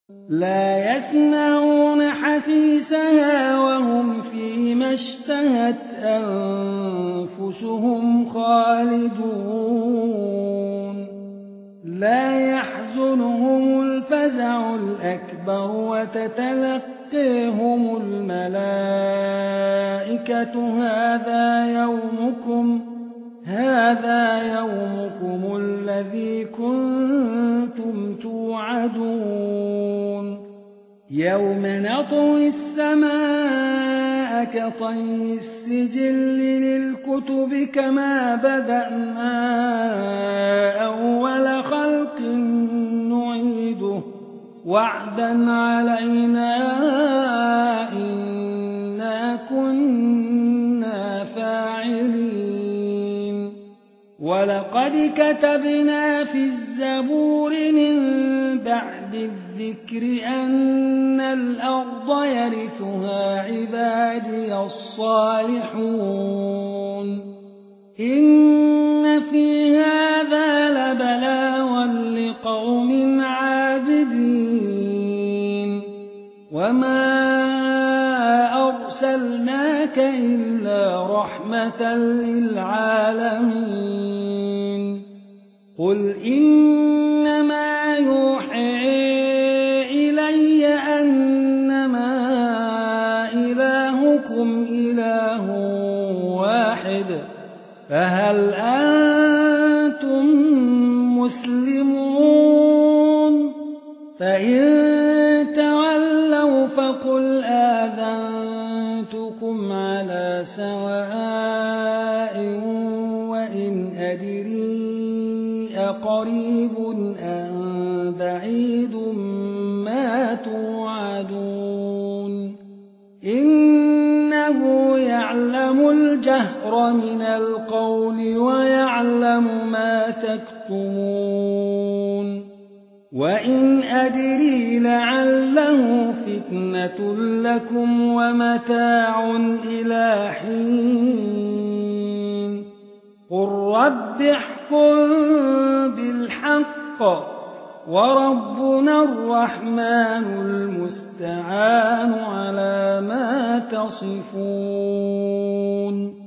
لا يسمعون حسيسها وهم فيما اشتهت أنفسهم خالدون لا يحزنهم الفزع الأكبر وتتلقيهم الملائكة هذا يومكم الذي كنتم توعدون يوم نطوي السماء كطي السجل للكتب كما بدأنا أول خلق نعيده وعدا علينا إنا كنا فاعلين ولقد كتبنا في الزبور من بعد الذكر أن الأرض يرثها عبادي الصالحون إن في هذا لبلاغا لقوم عابدين وما أرسلناك إلا رحمة للعالمين قل إنما يوحى إلي أنما إلهكم إله واحد فهل أنتم مسلمون فإن تولوا فقل آذنتكم على سواء وإن أدري أقريب أم بعيد ما توعدون إنه يعلم الجهر من القول ويعلم ما تكتمون وإن أدري لعله فتنة لكم ومتاع إلى حين قل رب احكم بالحق وربنا الرحمن المستعان على ما تصفون